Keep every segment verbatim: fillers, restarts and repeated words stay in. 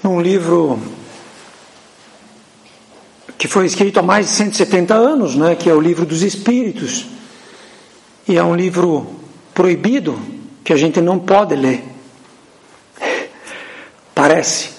num livro que foi escrito há mais de cento e setenta anos, né, que é o Livro dos Espíritos, e é um livro proibido, que a gente não pode ler. Parece.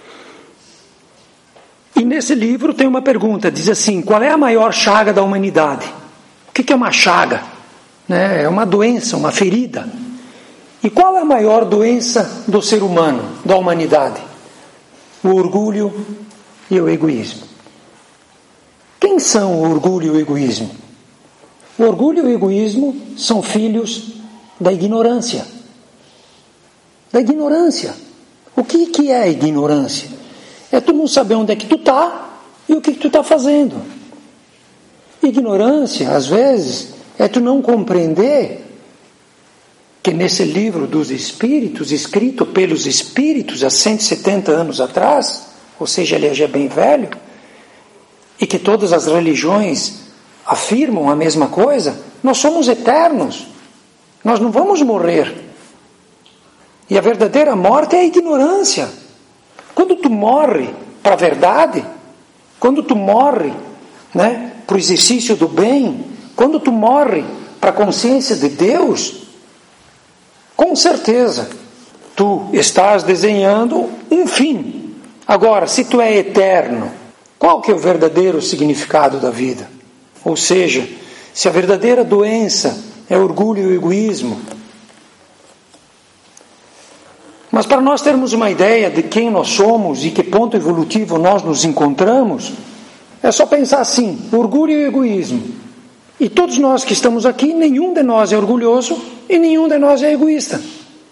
E nesse livro tem uma pergunta, diz assim: qual é a maior chaga da humanidade? O que é uma chaga? Né? É uma doença, uma ferida. E qual é a maior doença do ser humano, da humanidade? O orgulho e o egoísmo. Quem são o orgulho e o egoísmo? O orgulho e o egoísmo são filhos da ignorância. Da ignorância. O que, que é a ignorância? É tu não saber onde é que tu está e o que, que tu está fazendo. Ignorância, às vezes, é tu não compreender que nesse livro dos Espíritos, escrito pelos Espíritos há cento e setenta anos atrás, ou seja, ele já é bem velho, e que todas as religiões afirmam a mesma coisa, nós somos eternos, nós não vamos morrer. E a verdadeira morte é a ignorância. Quando tu morre para a verdade, quando tu morre, né, para o exercício do bem, quando tu morre para a consciência de Deus, com certeza tu estás desenhando um fim. Agora, se tu é eterno, qual que é o verdadeiro significado da vida? Ou seja, se a verdadeira doença é orgulho e o egoísmo. Mas para nós termos uma ideia de quem nós somos e que ponto evolutivo nós nos encontramos, é só pensar assim: orgulho e egoísmo. E todos nós que estamos aqui, nenhum de nós é orgulhoso e nenhum de nós é egoísta.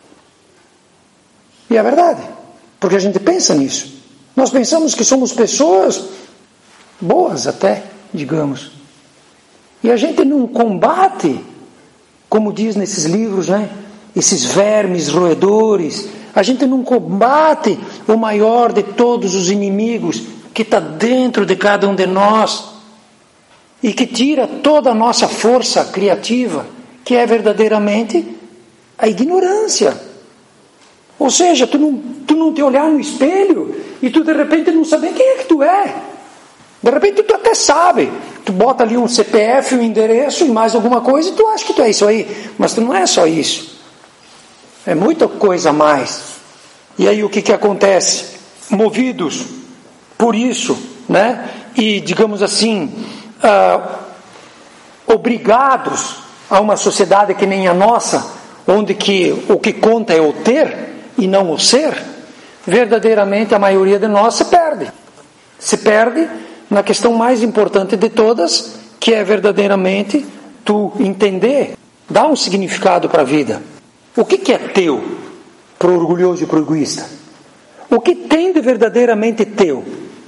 E é verdade, porque a gente pensa nisso. Nós pensamos que somos pessoas boas até, digamos. E a gente não combate, como diz nesses livros, né? Esses vermes roedores. A gente não combate o maior de todos os inimigos que está dentro de cada um de nós e que tira toda a nossa força criativa, que é verdadeiramente a ignorância. Ou seja, tu não, tu não te olhar no espelho e tu de repente não saber quem é que tu é. De repente tu até sabe, tu bota ali um C P F, um endereço e mais alguma coisa e tu acha que tu é isso aí, mas tu não é só isso. É muita coisa a mais. E aí o que que acontece? Movidos por isso, né? E digamos assim, ah, obrigados a uma sociedade que nem a nossa, onde que o que conta é o ter e não o ser, verdadeiramente a maioria de nós se perde. Se perde na questão mais importante de todas, que é verdadeiramente tu entender, dar um significado para a vida. O que, que é teu para o orgulhoso e para o egoísta? O que tem de verdadeiramente teu?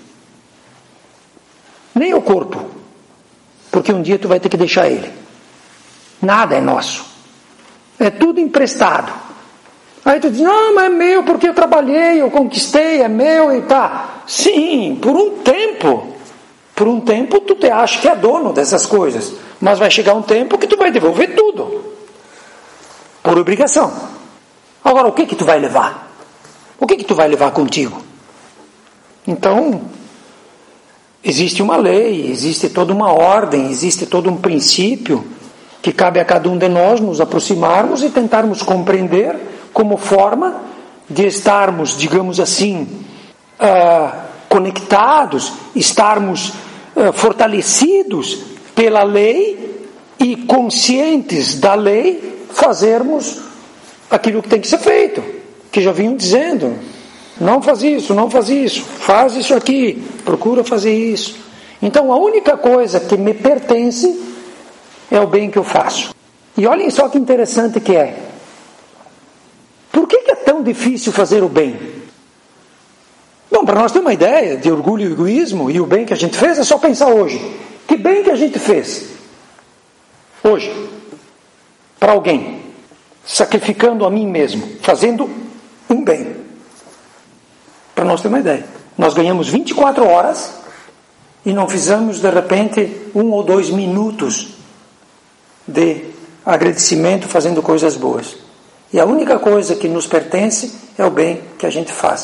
Nem o corpo, porque um dia tu vai ter que deixar ele. Nada é nosso. É tudo emprestado. Aí tu diz: não, mas é meu porque eu trabalhei, eu conquistei, é meu e tá. Sim, por um tempo. Por um tempo tu te acha que é dono dessas coisas. Mas vai chegar um tempo que tu vai devolver tudo. Por obrigação. Agora, o que que tu vai levar? O que que tu vai levar contigo? Então, existe uma lei, existe toda uma ordem, existe todo um princípio que cabe a cada um de nós nos aproximarmos e tentarmos compreender como forma de estarmos, digamos assim, uh, conectados, estarmos uh, fortalecidos pela lei e conscientes da lei, fazermos aquilo que tem que ser feito, que já vinham dizendo: não faz isso, não faz isso, faz isso aqui, procura fazer isso. Então a única coisa que me pertence é o bem que eu faço. E olhem só que interessante que é. Por que que é tão difícil fazer o bem? Bom, para nós ter uma ideia de orgulho e egoísmo e o bem que a gente fez, é só pensar hoje. Que bem que a gente fez hoje para alguém, sacrificando a mim mesmo, fazendo um bem. Para nós ter uma ideia, nós ganhamos vinte e quatro horas e não fizemos de repente um ou dois minutos de agradecimento fazendo coisas boas. E a única coisa que nos pertence é o bem que a gente faz.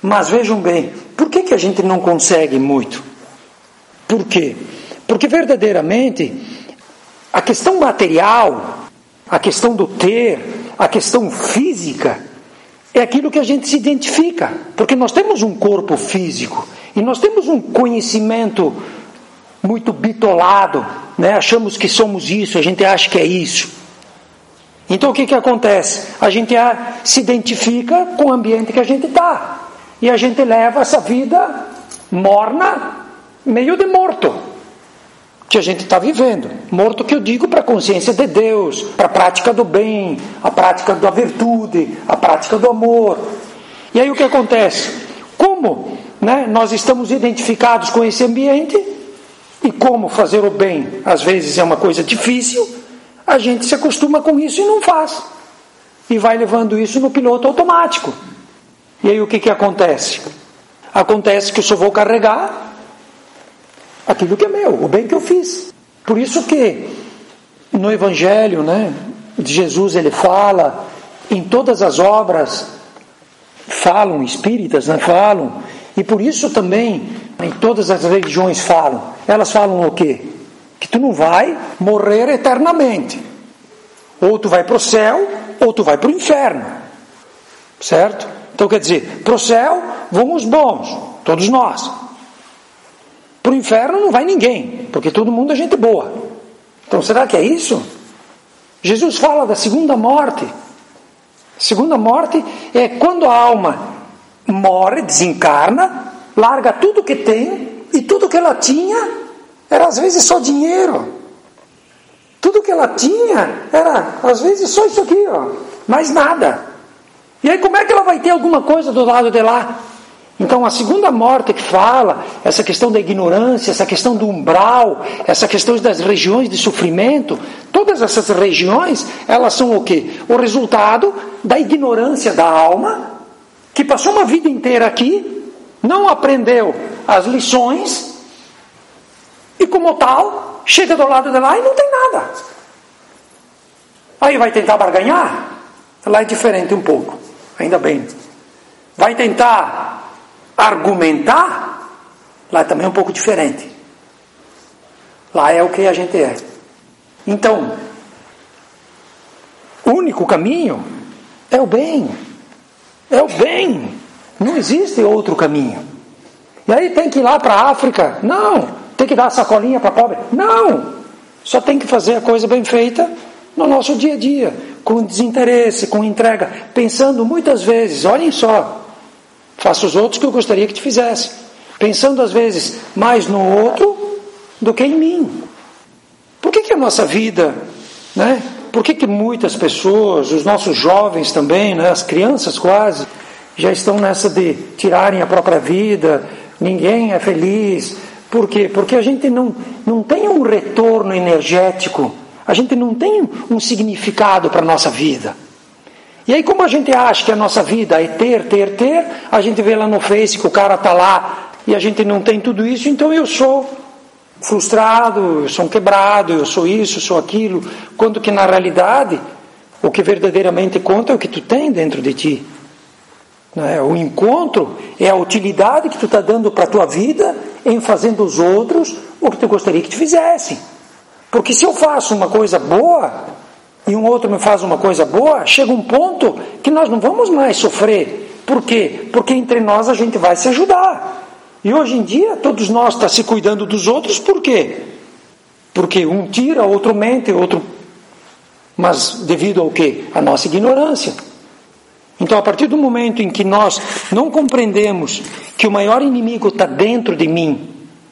Mas vejam bem, por que que a gente não consegue muito? Por quê? Porque verdadeiramente a questão material, a questão do ter, a questão física, é aquilo que a gente se identifica. Porque nós temos um corpo físico e nós temos um conhecimento muito bitolado, né? Achamos que somos isso, a gente acha que é isso. Então o que que acontece? A gente se identifica com o ambiente que a gente está. E a gente leva essa vida morna, meio de morto, que a gente está vivendo. Morto que eu digo para a consciência de Deus, para a prática do bem, a prática da virtude, a prática do amor. E aí o que acontece? Como, né, nós estamos identificados com esse ambiente, e como fazer o bem às vezes é uma coisa difícil, a gente se acostuma com isso e não faz. E vai levando isso no piloto automático. E aí o que que acontece? Acontece que eu só vou carregar aquilo que é meu, o bem que eu fiz. Por isso que no Evangelho, né, de Jesus, ele fala, em todas as obras falam, espíritas, né, falam, e por isso também em todas as religiões falam. Elas falam o quê? Que tu não vai morrer eternamente. Ou tu vai para o céu, ou tu vai para o inferno. Certo? Então quer dizer, para o céu vão os bons, todos nós. Para o inferno não vai ninguém, porque todo mundo é gente boa. Então será que é isso? Jesus fala da segunda morte. Segunda morte é quando a alma morre, desencarna, larga tudo que tem, e tudo que ela tinha era às vezes só dinheiro. Tudo que ela tinha era às vezes só isso aqui, ó, mais nada. E aí como é que ela vai ter alguma coisa do lado de lá? Então a segunda morte que fala, essa questão da ignorância, essa questão do umbral, essa questão das regiões de sofrimento, todas essas regiões, elas são o quê? O resultado da ignorância da alma, que passou uma vida inteira aqui, não aprendeu as lições, e como tal, chega do lado de lá e não tem nada. Aí vai tentar barganhar? Lá é diferente um pouco, ainda bem. Vai tentar argumentar? Lá é também um pouco diferente. Lá é o que a gente é. Então, o único caminho é o bem. É o bem. Não existe outro caminho. E aí tem que ir lá para a África? Não. Tem que dar sacolinha para pobre? Não. Só tem que fazer a coisa bem feita no nosso dia a dia, com desinteresse, com entrega, pensando muitas vezes, olhem só, faça os outros que eu gostaria que te fizesse, pensando às vezes mais no outro do que em mim. Por que que a nossa vida, né? Por que que muitas pessoas, os nossos jovens também, né, as crianças quase, já estão nessa de tirarem a própria vida, ninguém é feliz? Por quê? Porque a gente não, não tem um retorno energético, a gente não tem um significado para a nossa vida. E aí como a gente acha que a nossa vida é ter, ter, ter, a gente vê lá no Face que o cara está lá e a gente não tem tudo isso, então eu sou frustrado, eu sou um quebrado, eu sou isso, eu sou aquilo, quando que na realidade o que verdadeiramente conta é o que tu tem dentro de ti. Né? O encontro é a utilidade que tu está dando para a tua vida em fazendo os outros o que tu gostaria que te fizessem. Porque se eu faço uma coisa boa e um outro me faz uma coisa boa, chega um ponto que nós não vamos mais sofrer. Por quê? Porque entre nós a gente vai se ajudar. E hoje em dia todos nós estamos se cuidando dos outros, por quê? Porque um tira, outro mente, outro... Mas devido ao quê? A nossa ignorância. Então a partir do momento em que nós não compreendemos que o maior inimigo está dentro de mim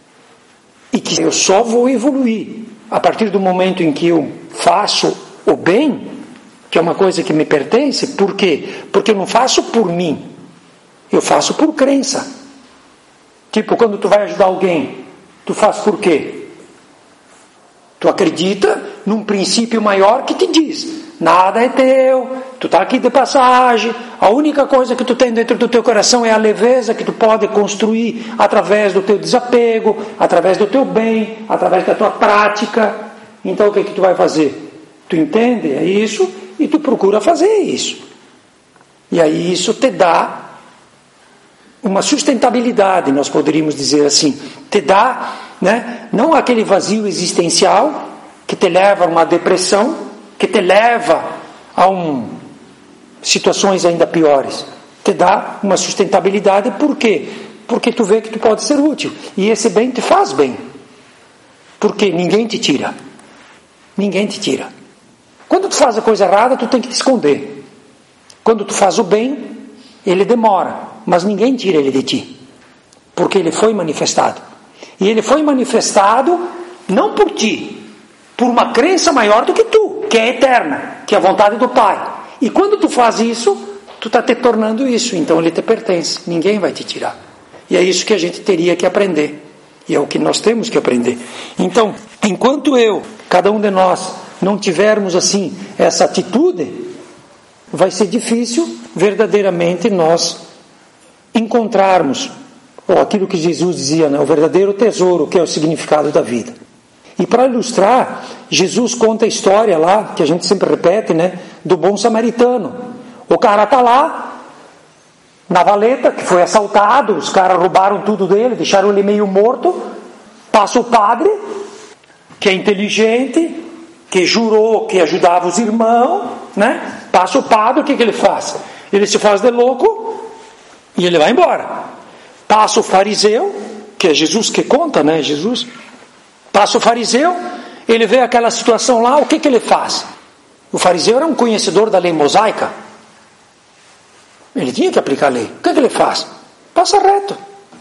e que eu só vou evoluir a partir do momento em que eu faço o bem, que é uma coisa que me pertence, por quê? Porque eu não faço por mim, eu faço por crença. Tipo, quando tu vai ajudar alguém, tu faz por quê? Tu acredita num princípio maior que te diz, nada é teu, tu está aqui de passagem, a única coisa que tu tem dentro do teu coração é a leveza que tu pode construir através do teu desapego, através do teu bem, através da tua prática. Então o que, que tu vai fazer? Tu entende? É isso, e tu procura fazer isso. E aí isso te dá uma sustentabilidade, nós poderíamos dizer assim. Te dá, né, não aquele vazio existencial que te leva a uma depressão, que te leva a um, situações ainda piores. Te dá uma sustentabilidade, por quê? Porque tu vê que tu pode ser útil. E esse bem te faz bem. Porque ninguém te tira. Ninguém te tira. Quando tu faz a coisa errada, tu tem que te esconder. Quando tu faz o bem, ele demora, mas ninguém tira ele de ti. Porque ele foi manifestado. E ele foi manifestado não por ti, por uma crença maior do que tu, que é eterna, que é a vontade do Pai. E quando tu faz isso, tu está te tornando isso, então ele te pertence, ninguém vai te tirar. E é isso que a gente teria que aprender. E é o que nós temos que aprender. Então, enquanto eu, cada um de nós, não tivermos assim, essa atitude, vai ser difícil verdadeiramente nós encontrarmos, ou aquilo que Jesus dizia, né, o verdadeiro tesouro, que é o significado da vida. E para ilustrar, Jesus conta a história lá, que a gente sempre repete, né, do bom samaritano. O cara está lá, na valeta, que foi assaltado, os caras roubaram tudo dele, deixaram ele meio morto. Passa o padre, que é inteligente, que jurou que ajudava os irmãos, né? Passa o padre, o que, que ele faz? Ele se faz de louco e ele vai embora. Passa o fariseu, que é Jesus que conta, né? Jesus. Passa o fariseu, ele vê aquela situação lá, o que, que ele faz? O fariseu era um conhecedor da lei mosaica. Ele tinha que aplicar a lei. O que, que ele faz? Passa reto.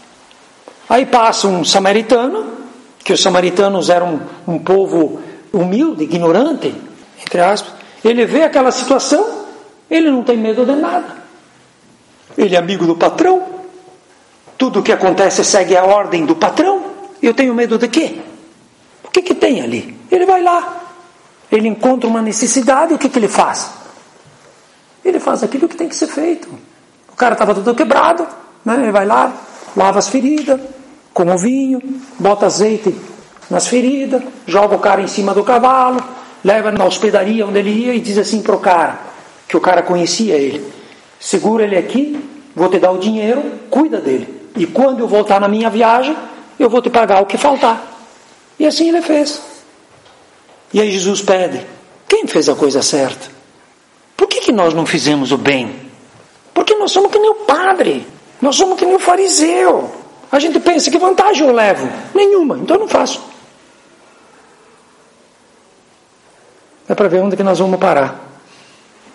Aí passa um samaritano, que os samaritanos eram um, um povo humilde, ignorante, entre aspas. Ele vê aquela situação, ele não tem medo de nada. Ele é amigo do patrão. Tudo o que acontece segue a ordem do patrão. Eu tenho medo de quê? O que, que tem ali? Ele vai lá. Ele encontra uma necessidade, o que, que ele faz? Ele faz aquilo que tem que ser feito. O cara estava todo quebrado, né? Ele vai lá, lava as feridas, com o vinho, bota azeite nas feridas, joga o cara em cima do cavalo, leva na hospedaria onde ele ia e diz assim para o cara, que o cara conhecia ele: segura ele aqui, vou te dar o dinheiro, cuida dele. E quando eu voltar na minha viagem, eu vou te pagar o que faltar. E assim ele fez. E aí Jesus pede: quem fez a coisa certa? Por que, que nós não fizemos o bem? Porque nós somos que nem o padre. Nós somos que nem o fariseu. A gente pensa, que vantagem eu levo? Nenhuma, então eu não faço. É para ver onde que nós vamos parar.